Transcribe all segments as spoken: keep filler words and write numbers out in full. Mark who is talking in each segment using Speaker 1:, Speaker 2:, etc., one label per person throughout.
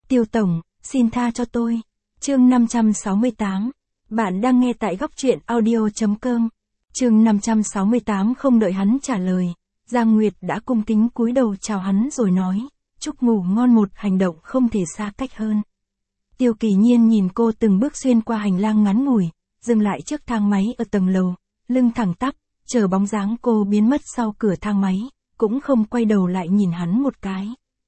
Speaker 1: Tiêu Tổng, xin tha cho tôi. Chương năm trăm sáu mươi tám. Bạn đang nghe tại góc truyện audio.com. Chương năm trăm sáu mươi tám. Không đợi hắn trả lời, Giang Nguyệt đã cung kính cúi đầu chào hắn rồi nói, chúc ngủ ngon, một hành động không thể xa cách hơn. Tiêu Kỳ Nhiên nhìn cô từng bước xuyên qua hành lang ngắn ngủi, dừng lại trước thang máy ở tầng lầu, lưng thẳng tắp, chờ bóng dáng cô biến mất sau cửa thang máy, cũng không quay đầu lại nhìn hắn một cái.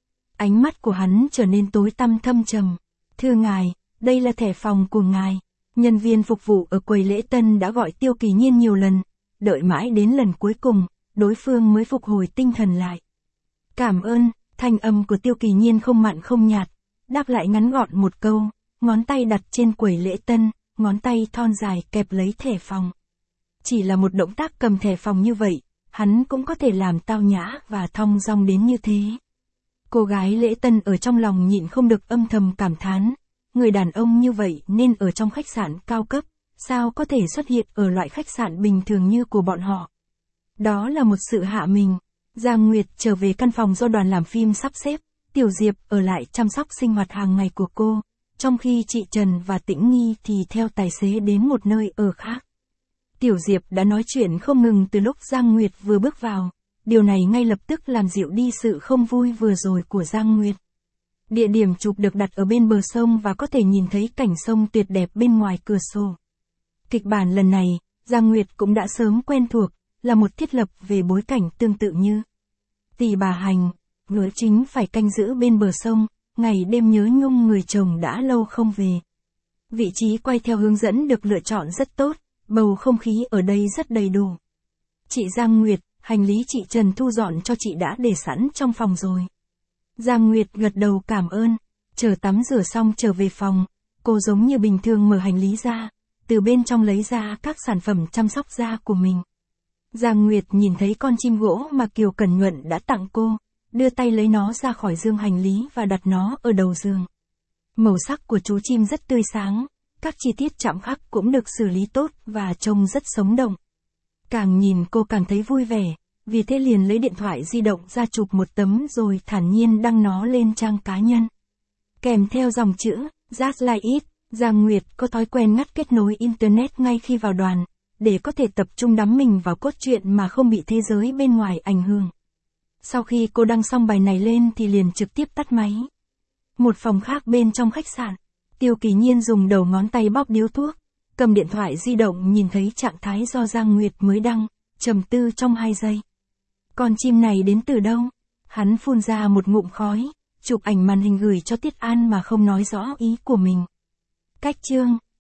Speaker 1: Ánh mắt của hắn trở nên tối tăm thâm trầm. Thưa ngài, đây là thẻ phòng của ngài. Nhân viên phục vụ ở quầy lễ tân đã gọi Tiêu Kỳ Nhiên nhiều lần, đợi mãi đến lần cuối cùng, đối phương mới phục hồi tinh thần lại. Cảm ơn, thanh âm của Tiêu Kỳ Nhiên không mặn không nhạt, đáp lại ngắn gọn một câu, ngón tay đặt trên quầy lễ tân, ngón tay thon dài kẹp lấy thẻ phòng. Chỉ là một động tác cầm thẻ phòng như vậy, hắn cũng có thể làm tao nhã và thong dong đến như thế. Cô gái lễ tân ở trong lòng nhịn không được âm thầm cảm thán, người đàn ông như vậy nên ở trong khách sạn cao cấp, sao có thể xuất hiện ở loại khách sạn bình thường như của bọn họ. Đó là một sự hạ mình. Giang Nguyệt trở về căn phòng do đoàn làm phim sắp xếp, Tiểu Diệp ở lại chăm sóc sinh hoạt hàng ngày của cô, trong khi chị Trần và Tĩnh Nghi thì theo tài xế đến một nơi ở khác. Tiểu Diệp đã nói chuyện không ngừng từ lúc Giang Nguyệt vừa bước vào, điều này ngay lập tức làm dịu đi sự không vui vừa rồi của Giang Nguyệt. Địa điểm chụp được đặt ở bên bờ sông và có thể nhìn thấy cảnh sông tuyệt đẹp bên ngoài cửa sổ. Kịch bản lần này, Giang Nguyệt cũng đã sớm quen thuộc, là một thiết lập về bối cảnh tương tự như Tỷ Bà Hành, nữ chính phải canh giữ bên bờ sông, ngày đêm nhớ nhung người chồng đã lâu không về. Vị trí quay theo hướng dẫn được lựa chọn rất tốt, bầu không khí ở đây rất đầy đủ. Chị Giang Nguyệt, hành lý chị Trần thu dọn cho chị đã để sẵn trong phòng rồi. Giang Nguyệt gật đầu cảm ơn, chờ tắm rửa xong trở về phòng, cô giống như bình thường mở hành lý ra, từ bên trong lấy ra các sản phẩm chăm sóc da của mình. Giang Nguyệt nhìn thấy con chim gỗ mà Kiều Cẩn Nhuận đã tặng cô, đưa tay lấy nó ra khỏi dương hành lý và đặt nó ở đầu giường. Màu sắc của chú chim rất tươi sáng, các chi tiết chạm khắc cũng được xử lý tốt và trông rất sống động. Càng nhìn cô càng thấy vui vẻ, vì thế liền lấy điện thoại di động ra chụp một tấm rồi thản nhiên đăng nó lên trang cá nhân. Kèm theo dòng chữ, Just Like It, Giang Nguyệt có thói quen ngắt kết nối Internet ngay khi vào đoàn, để có thể tập trung đắm mình vào cốt truyện mà không bị thế giới bên ngoài ảnh hưởng. Sau khi cô đăng xong bài này lên thì liền trực tiếp tắt máy. Một phòng khác bên trong khách sạn, Tiêu Kỳ Nhiên dùng đầu ngón tay bóp điếu thuốc, cầm điện thoại di động nhìn thấy trạng thái do Giang Nguyệt mới đăng, trầm tư trong hai giây. Con chim này đến từ đâu? Hắn phun ra một ngụm khói, chụp ảnh màn hình gửi cho Tiết An mà không nói rõ ý của mình. Cách chương,